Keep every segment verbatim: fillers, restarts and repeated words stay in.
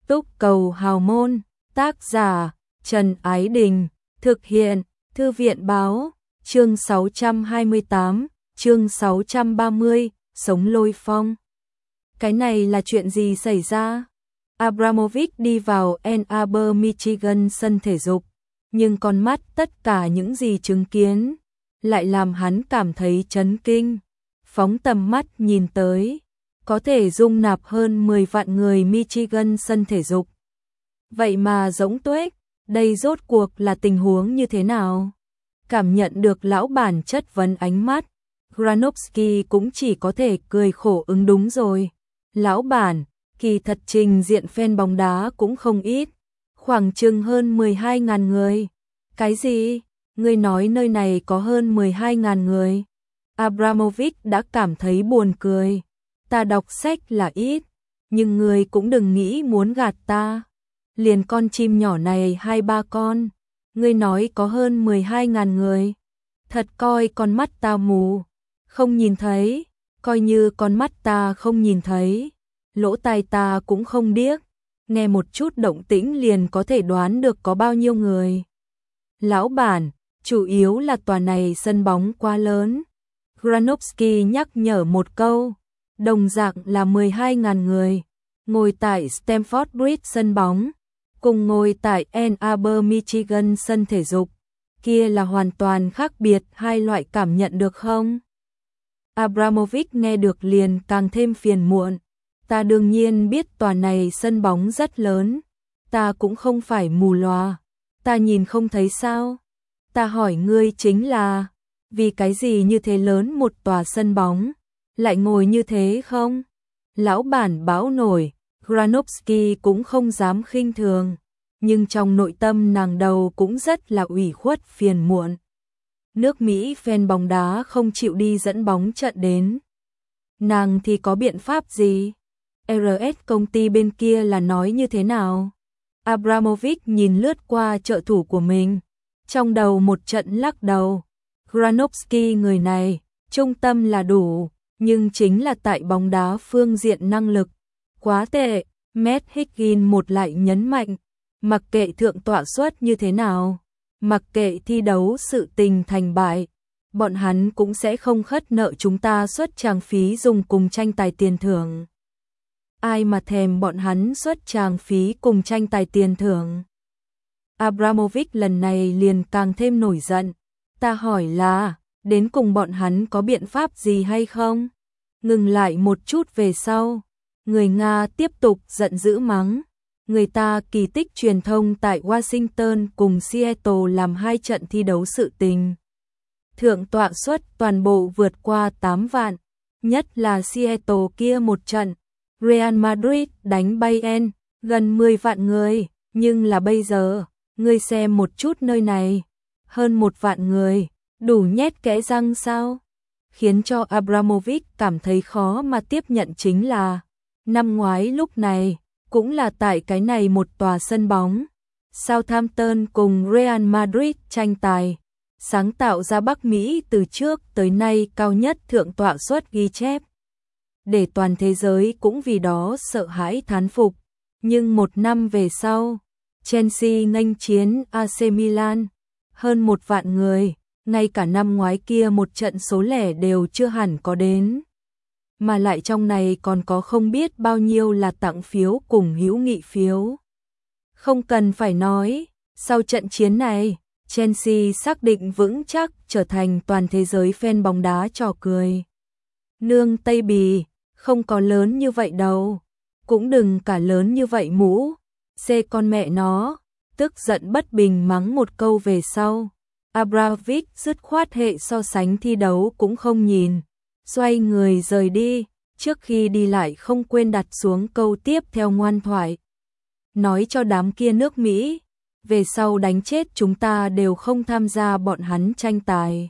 Túc cầu hào môn, tác giả Trần Ái Đình, thực hiện Thư viện Báo, chương sáu trăm hai mươi tám, chương sáu trăm ba mươi, sống lôi phong. Cái này là chuyện gì xảy ra? Abramovich đi vào Ann Arbor, Michigan sân thể dục, nhưng con mắt tất cả những gì chứng kiến lại làm hắn cảm thấy chấn kinh. Phóng tầm mắt nhìn tới, có thể dung nạp hơn mười vạn người Michigan sân thể dục. Vậy mà rỗng tuếch, đây rốt cuộc là tình huống như thế nào? Cảm nhận được lão bản chất vấn ánh mắt, Granovsky cũng chỉ có thể cười khổ ứng đúng rồi. Lão bản, kỳ thật trình diện fan bóng đá cũng không ít, khoảng chừng hơn mười hai nghìn người. Cái gì? Ngươi nói nơi này có hơn mười hai nghìn người? Abramovich đã cảm thấy buồn cười. Ta đọc sách là ít, nhưng ngươi cũng đừng nghĩ muốn gạt ta. Liền con chim nhỏ này hai ba con, ngươi nói có hơn mười hai nghìn người. Thật coi con mắt ta mù, không nhìn thấy, coi như con mắt ta không nhìn thấy, lỗ tai ta cũng không điếc, nghe một chút động tĩnh liền có thể đoán được có bao nhiêu người. Lão bản, chủ yếu là tòa này sân bóng quá lớn. Granovsky nhắc nhở một câu, đồng dạng là mười hai nghìn người, ngồi tại Stamford Bridge sân bóng, cùng ngồi tại Ann Arbor, Michigan sân thể dục, kia là hoàn toàn khác biệt hai loại cảm nhận được không? Abramovich nghe được liền càng thêm phiền muộn. Ta đương nhiên biết tòa này sân bóng rất lớn, ta cũng không phải mù lòa, ta nhìn không thấy sao? Ta hỏi ngươi chính là, vì cái gì như thế lớn một tòa sân bóng, lại ngồi như thế không? Lão bản bão nổi, Granovsky cũng không dám khinh thường, nhưng trong nội tâm nàng đầu cũng rất là ủy khuất phiền muộn. Nước Mỹ fan bóng đá không chịu đi dẫn bóng trận đến. Nàng thì có biện pháp gì? rờ ét công ty bên kia là nói như thế nào? Abramovich nhìn lướt qua trợ thủ của mình, trong đầu một trận lắc đầu. Granovsky người này, trung tâm là đủ, nhưng chính là tại bóng đá phương diện năng lực quá tệ. Matt Higgins một lại nhấn mạnh, mặc kệ thượng tọa suất như thế nào, mặc kệ thi đấu sự tình thành bại, bọn hắn cũng sẽ không khất nợ chúng ta suất tràng phí dùng cùng tranh tài tiền thưởng. Ai mà thèm bọn hắn suất tràng phí cùng tranh tài tiền thưởng? Abramovich lần này liền càng thêm nổi giận. Ta hỏi là, đến cùng bọn hắn có biện pháp gì hay không? Ngừng lại một chút về sau, người Nga tiếp tục giận dữ mắng. Người ta kỳ tích truyền thông tại Washington cùng Seattle làm hai trận thi đấu sự tình. Thượng tọa suất toàn bộ vượt qua tám vạn, nhất là Seattle kia một trận. Real Madrid đánh Bayern, gần mười vạn người, nhưng là bây giờ, ngươi xem một chút nơi này, hơn một vạn người, đủ nhét kẽ răng sao? Khiến cho Abramovich cảm thấy khó mà tiếp nhận chính là, năm ngoái lúc này, cũng là tại cái này một tòa sân bóng, Southampton cùng Real Madrid tranh tài, sáng tạo ra Bắc Mỹ từ trước tới nay cao nhất thượng tọa suất ghi chép. Để toàn thế giới cũng vì đó sợ hãi thán phục. Nhưng một năm về sau, Chelsea nghênh chiến a xê Milan, hơn một vạn người, ngay cả năm ngoái kia một trận số lẻ đều chưa hẳn có đến. Mà lại trong này còn có không biết bao nhiêu là tặng phiếu cùng hữu nghị phiếu. Không cần phải nói, sau trận chiến này, Chelsea xác định vững chắc trở thành toàn thế giới fan bóng đá trò cười. Nương Tây Bì, không có lớn như vậy đâu, cũng đừng cả lớn như vậy mũ, xê con mẹ nó, tức giận bất bình mắng một câu về sau. Abramovich dứt khoát hệ so sánh thi đấu cũng không nhìn, xoay người rời đi, trước khi đi lại không quên đặt xuống câu tiếp theo ngoan thoại. Nói cho đám kia nước Mỹ, về sau đánh chết chúng ta đều không tham gia bọn hắn tranh tài.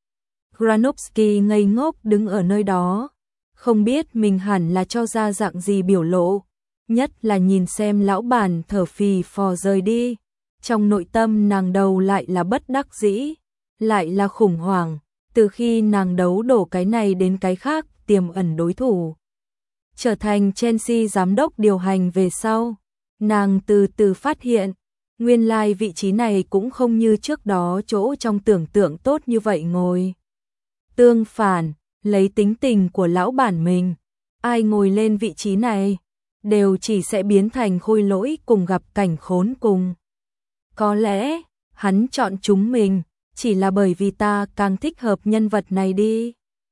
Granovsky ngây ngốc đứng ở nơi đó, không biết mình hẳn là cho ra dạng gì biểu lộ, nhất là nhìn xem lão bản thở phì phò rời đi, trong nội tâm nàng đầu lại là bất đắc dĩ, lại là khủng hoảng, từ khi nàng đấu đổ cái này đến cái khác tiềm ẩn đối thủ. Trở thành Chelsea giám đốc điều hành về sau, Nàng từ từ phát hiện, nguyên lai vị trí này cũng không như trước đó chỗ trong tưởng tượng tốt như vậy ngồi. Tương phản, lấy tính tình của lão bản mình, ai ngồi lên vị trí này, đều chỉ sẽ biến thành khôi lỗi cùng gặp cảnh khốn cùng. Có lẽ, hắn chọn chúng mình, chỉ là bởi vì ta càng thích hợp nhân vật này đi.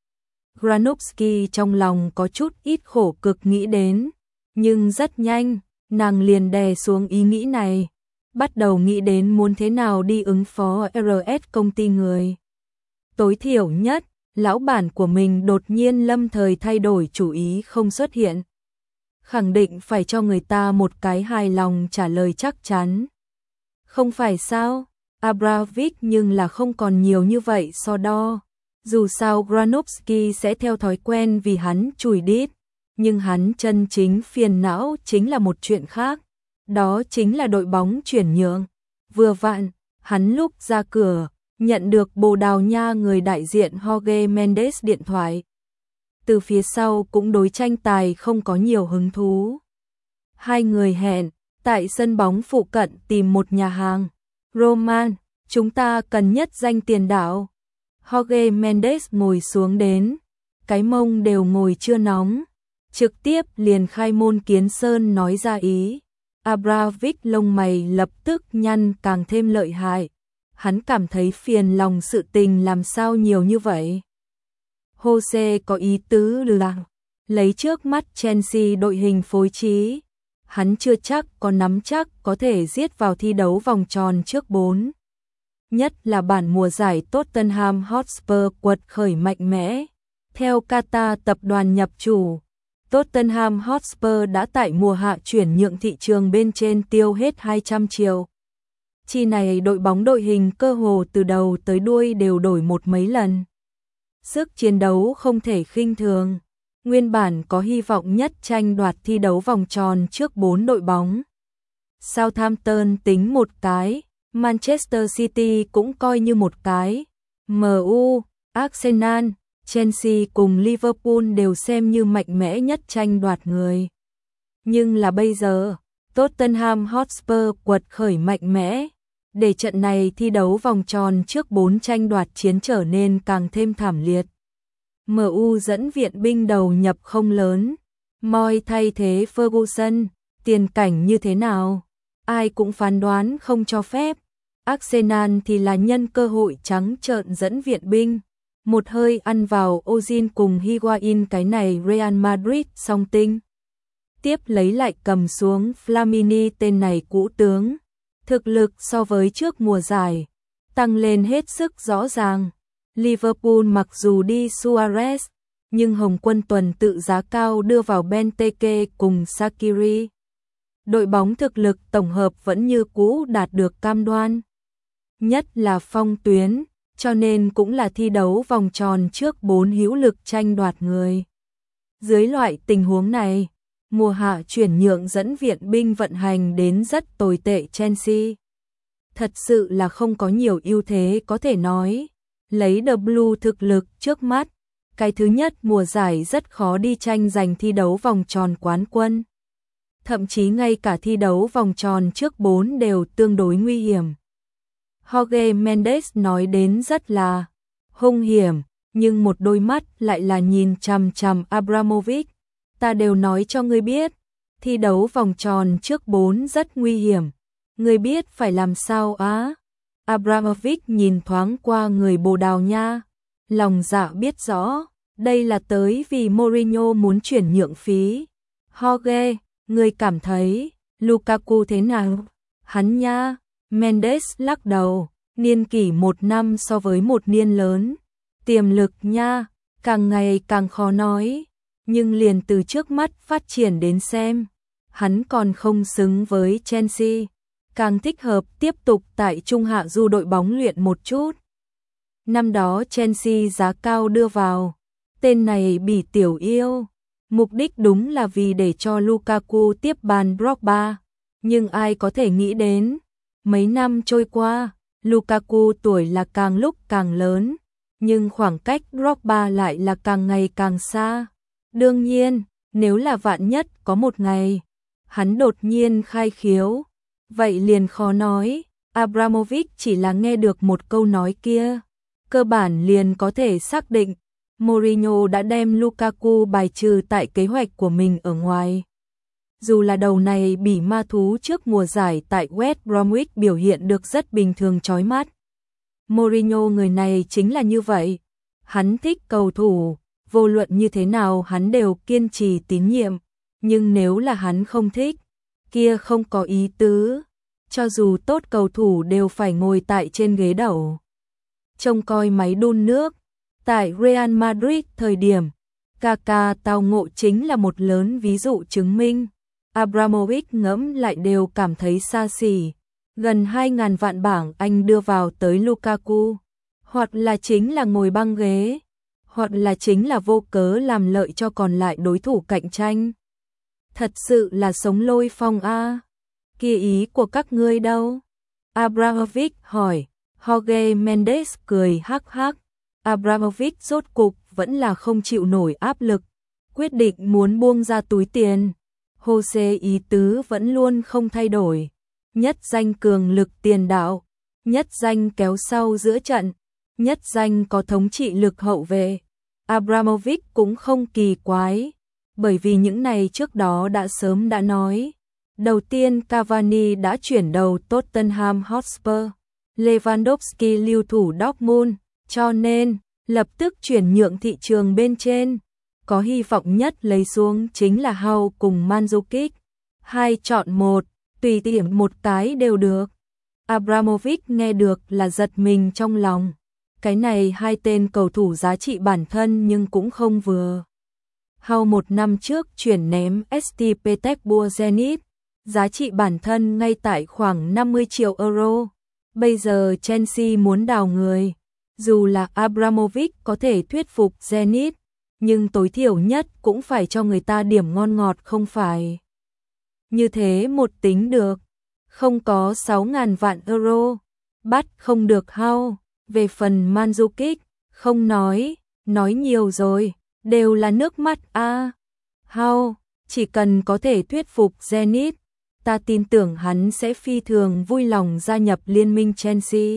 Granovsky trong lòng có chút ít khổ cực nghĩ đến, nhưng rất nhanh, nàng liền đè xuống ý nghĩ này, bắt đầu nghĩ đến muốn thế nào đi ứng phó rờ ét công ty người. Tối thiểu nhất, lão bản của mình đột nhiên lâm thời thay đổi chủ ý không xuất hiện. Khẳng định phải cho người ta một cái hài lòng trả lời chắc chắn. Không phải sao, Abramovich nhưng là không còn nhiều như vậy so đo. Dù sao Granovsky sẽ theo thói quen vì hắn chùi đít, nhưng hắn chân chính phiền não chính là một chuyện khác. Đó chính là đội bóng chuyển nhượng. Vừa vặn, hắn lúc ra cửa, nhận được Bồ Đào Nha người đại diện Jorge Mendes điện thoại. Từ phía sau cũng đối tranh tài không có nhiều hứng thú. Hai người hẹn, tại sân bóng phụ cận tìm một nhà hàng. Roman, chúng ta cần nhất danh tiền đạo. Jorge Mendes ngồi xuống đến, cái mông đều ngồi chưa nóng. Trực tiếp liền khai môn kiến sơn nói ra ý. Abramovich lông mày lập tức nhăn càng thêm lợi hại. Hắn cảm thấy phiền lòng sự tình làm sao nhiều như vậy. Jose có ý tứ là lấy trước mắt Chelsea đội hình phối trí. Hắn chưa chắc có nắm chắc có thể giết vào thi đấu vòng tròn trước bốn. Nhất là bản mùa giải Tottenham Hotspur quật khởi mạnh mẽ. Theo Qatar tập đoàn nhập chủ, Tottenham Hotspur đã tại mùa hạ chuyển nhượng thị trường bên trên tiêu hết hai trăm triệu. Chi này đội bóng đội hình cơ hồ từ đầu tới đuôi đều đổi một mấy lần. Sức chiến đấu không thể khinh thường. Nguyên bản có hy vọng nhất tranh đoạt thi đấu vòng tròn trước bốn đội bóng. Southampton tính một cái, Manchester City cũng coi như một cái. em u, Arsenal, Chelsea cùng Liverpool đều xem như mạnh mẽ nhất tranh đoạt người. Nhưng là bây giờ, Tottenham Hotspur quật khởi mạnh mẽ, để trận này thi đấu vòng tròn trước bốn tranh đoạt chiến trở nên càng thêm thảm liệt. em u dẫn viện binh đầu nhập không lớn, Moy thay thế Ferguson, tiền cảnh như thế nào? Ai cũng phán đoán không cho phép. Arsenal thì là nhân cơ hội trắng trợn dẫn viện binh, một hơi ăn vào Ozil cùng Higuain, cái này Real Madrid song tinh. Tiếp lấy lại cầm xuống Flamini, tên này cũ tướng. Thực lực so với trước mùa giải tăng lên hết sức rõ ràng. Liverpool mặc dù đi Suarez, nhưng Hồng Quân tuần tự giá cao đưa vào Benteke cùng Shaqiri. Đội bóng thực lực tổng hợp vẫn như cũ đạt được cam đoan. Nhất là phong tuyến, cho nên cũng là thi đấu vòng tròn trước bốn hữu lực tranh đoạt người. Dưới loại tình huống này, mùa hạ chuyển nhượng dẫn viện binh vận hành đến rất tồi tệ Chelsea. Thật sự là không có nhiều ưu thế có thể nói. Lấy W thực lực trước mắt, cái thứ nhất mùa giải rất khó đi tranh giành thi đấu vòng tròn quán quân. Thậm chí ngay cả thi đấu vòng tròn trước bốn đều tương đối nguy hiểm. Jorge Mendes nói đến rất là hung hiểm, nhưng một đôi mắt lại là nhìn chằm chằm Abramovich. Ta đều nói cho ngươi biết, thi đấu vòng tròn trước bốn rất nguy hiểm. Ngươi biết phải làm sao á? Abramovich nhìn thoáng qua người Bồ Đào Nha, lòng dạ biết rõ, đây là tới vì Mourinho muốn chuyển nhượng phí. Jorge, ngươi cảm thấy Lukaku thế nào? Hắn nha, Mendes lắc đầu, niên kỷ một năm so với một niên lớn. Tiềm lực nha, càng ngày càng khó nói, nhưng liền từ trước mắt phát triển đến xem, hắn còn không xứng với Chelsea, càng thích hợp tiếp tục tại trung hạ du đội bóng luyện một chút. Năm đó Chelsea giá cao đưa vào, tên này bỉ tiểu yêu, mục đích đúng là vì để cho Lukaku tiếp bàn Drogba, nhưng ai có thể nghĩ đến, mấy năm trôi qua, Lukaku tuổi là càng lúc càng lớn, nhưng khoảng cách Drogba lại là càng ngày càng xa. Đương nhiên, nếu là vạn nhất có một ngày, Hắn đột nhiên khai khiếu, vậy liền khó nói, Abramovich chỉ là nghe được một câu nói kia, cơ bản liền có thể xác định, Mourinho đã đem Lukaku bài trừ tại kế hoạch của mình ở ngoài. Dù là đầu này bỉ ma thú trước mùa giải tại West Bromwich biểu hiện được rất bình thường chói mắt. Mourinho người này chính là như vậy, hắn thích cầu thủ, vô luận như thế nào hắn đều kiên trì tín nhiệm, nhưng nếu là hắn không thích, kia không có ý tứ, cho dù tốt cầu thủ đều phải ngồi tại trên ghế đầu. Trông coi máy đun nước, tại Real Madrid thời điểm, Kaká tao ngộ chính là một lớn ví dụ chứng minh. Abramovich ngẫm lại đều cảm thấy xa xỉ, gần hai ngàn vạn bảng Anh đưa vào tới Lukaku, hoặc là chính là ngồi băng ghế, hoặc là chính là vô cớ làm lợi cho còn lại đối thủ cạnh tranh. Thật sự là sống lôi phong a. Kia ý của các ngươi đâu? Abramovich hỏi. Jorge Mendes cười hắc hắc. Abramovich rốt cục vẫn là không chịu nổi áp lực, quyết định muốn buông ra túi tiền. Jose ý tứ vẫn luôn không thay đổi, nhất danh cường lực tiền đạo, nhất danh kéo sau giữa trận, nhất danh có thống trị lực hậu vệ. Abramovich cũng không kỳ quái, bởi vì những này trước đó đã sớm đã nói. Đầu tiên Cavani đã chuyển đầu Tottenham Hotspur, Lewandowski lưu thủ Dortmund, cho nên lập tức chuyển nhượng thị trường bên trên. Có hy vọng nhất lấy xuống chính là Hau cùng Mandzukic, hai chọn một, tùy tiện một cái đều được. Abramovich nghe được là giật mình trong lòng. Cái này hai tên cầu thủ giá trị bản thân nhưng cũng không vừa. Hau một năm trước chuyển ném ét tê Petersburg Zenit, giá trị bản thân ngay tại khoảng năm mươi triệu euro. Bây giờ Chelsea muốn đào người, dù là Abramovich có thể thuyết phục Zenit, nhưng tối thiểu nhất cũng phải cho người ta điểm ngon ngọt không phải. Như thế một tính được, không có sáu ngàn vạn euro, bắt không được Hau. Về phần Mandzukic, không nói, nói nhiều rồi, đều là nước mắt a. À, Hau, chỉ cần có thể thuyết phục Zenit, ta tin tưởng hắn sẽ phi thường vui lòng gia nhập liên minh Chelsea.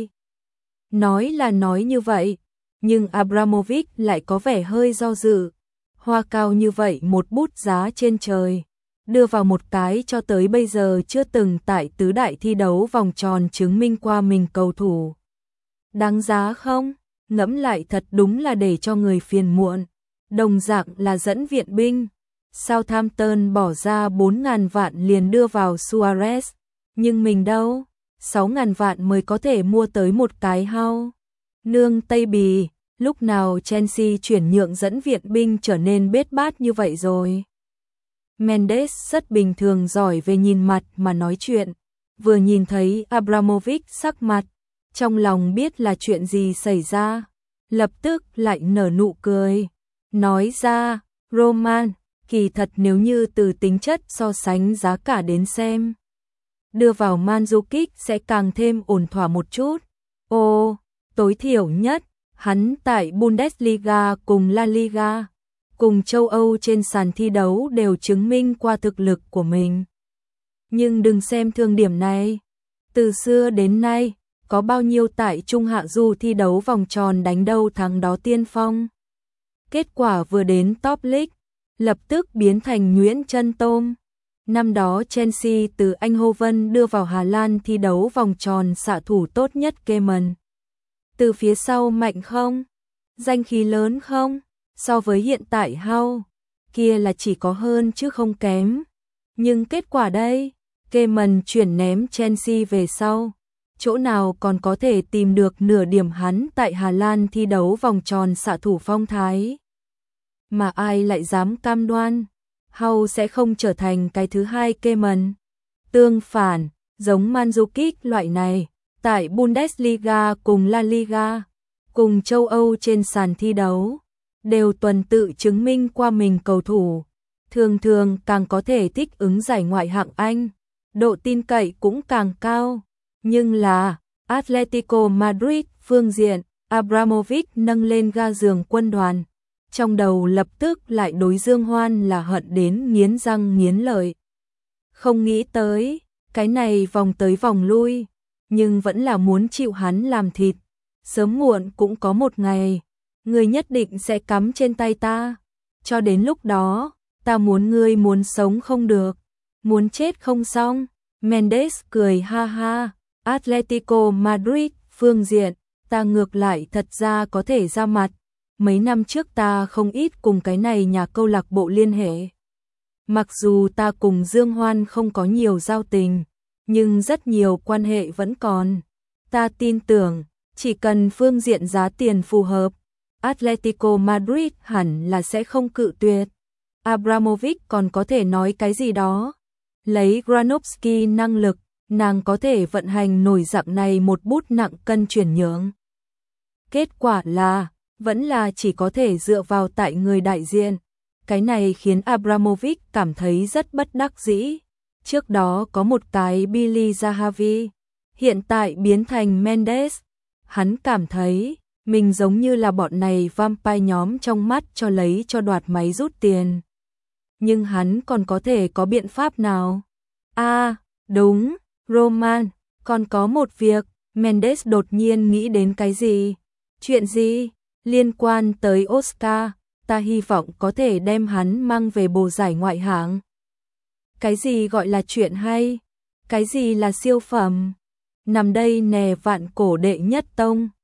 Nói là nói như vậy, nhưng Abramovich lại có vẻ hơi do dự. Hoa cao như vậy một bút giá trên trời, đưa vào một cái cho tới bây giờ chưa từng tại tứ đại thi đấu vòng tròn chứng minh qua mình cầu thủ. Đáng giá không? Ngẫm lại thật đúng là để cho người phiền muộn. Đồng dạng là dẫn viện binh, Southampton bỏ ra bốn ngàn vạn liền đưa vào Suarez, nhưng mình đâu? sáu ngàn vạn mới có thể mua tới một cái Hau. Nương Tây Bì, lúc nào Chelsea chuyển nhượng dẫn viện binh trở nên bết bát như vậy rồi. Mendes rất bình thường giỏi về nhìn mặt mà nói chuyện, vừa nhìn thấy Abramovich sắc mặt, trong lòng biết là chuyện gì xảy ra, lập tức lại nở nụ cười, nói ra, Roman, kỳ thật nếu như từ tính chất so sánh giá cả đến xem, đưa vào Mandzukic sẽ càng thêm ổn thỏa một chút. Ô, tối thiểu nhất, hắn tại Bundesliga cùng La Liga, cùng châu Âu trên sàn thi đấu đều chứng minh qua thực lực của mình. Nhưng đừng xem thường điểm này, từ xưa đến nay, có bao nhiêu tại trung hạ du thi đấu vòng tròn đánh đâu thắng đó tiên phong. Kết quả vừa đến top league, lập tức biến thành nhuyễn chân tôm. Năm đó Chelsea từ Eindhoven đưa vào Hà Lan thi đấu vòng tròn xạ thủ tốt nhất Keman. Từ phía sau mạnh không? Danh khí lớn không? So với hiện tại Hau, kia là chỉ có hơn chứ không kém. Nhưng kết quả đây, Keman chuyển ném Chelsea về sau. Chỗ nào còn có thể tìm được nửa điểm hắn tại Hà Lan thi đấu vòng tròn xạ thủ phong thái. Mà ai lại dám cam đoan Hau sẽ không trở thành cái thứ hai Keman. Tương phản, giống Mandzukic loại này, tại Bundesliga cùng La Liga, cùng châu Âu trên sàn thi đấu, đều tuần tự chứng minh qua mình cầu thủ, thường thường càng có thể thích ứng giải ngoại hạng Anh, độ tin cậy cũng càng cao. Nhưng là Atletico Madrid phương diện, Abramovich nâng lên ga giường quân đoàn, trong đầu lập tức lại đối Dương Hoan là hận đến nghiến răng nghiến lợi. Không nghĩ tới, cái này vòng tới vòng lui, nhưng vẫn là muốn chịu hắn làm thịt. Sớm muộn cũng có một ngày, ngươi nhất định sẽ cắm trên tay ta. Cho đến lúc đó, ta muốn ngươi muốn sống không được, muốn chết không xong. Mendes cười ha ha, Atletico Madrid phương diện, ta ngược lại thật ra có thể ra mặt. Mấy năm trước ta không ít cùng cái này nhà câu lạc bộ liên hệ. Mặc dù ta cùng Dương Hoan không có nhiều giao tình, nhưng rất nhiều quan hệ vẫn còn. Ta tin tưởng, chỉ cần phương diện giá tiền phù hợp, Atletico Madrid hẳn là sẽ không cự tuyệt. Abramovich còn có thể nói cái gì đó. Lấy Granovsky năng lực, nàng có thể vận hành nổi dạng này một bút nặng cân chuyển nhượng. Kết quả là, vẫn là chỉ có thể dựa vào tại người đại diện. Cái này khiến Abramovich cảm thấy rất bất đắc dĩ. Trước đó có một cái Billy Zahavi, hiện tại biến thành Mendes. Hắn cảm thấy, mình giống như là bọn này vampire nhóm trong mắt cho lấy cho đoạt máy rút tiền. Nhưng hắn còn có thể có biện pháp nào? À, đúng, Roman, còn có một việc, Mendes đột nhiên nghĩ đến cái gì? Chuyện gì? Liên quan tới Oscar, ta hy vọng có thể đem hắn mang về bồ giải ngoại hạng. Cái gì gọi là chuyện hay? Cái gì là siêu phẩm? Nằm đây nè vạn cổ đệ nhất tông.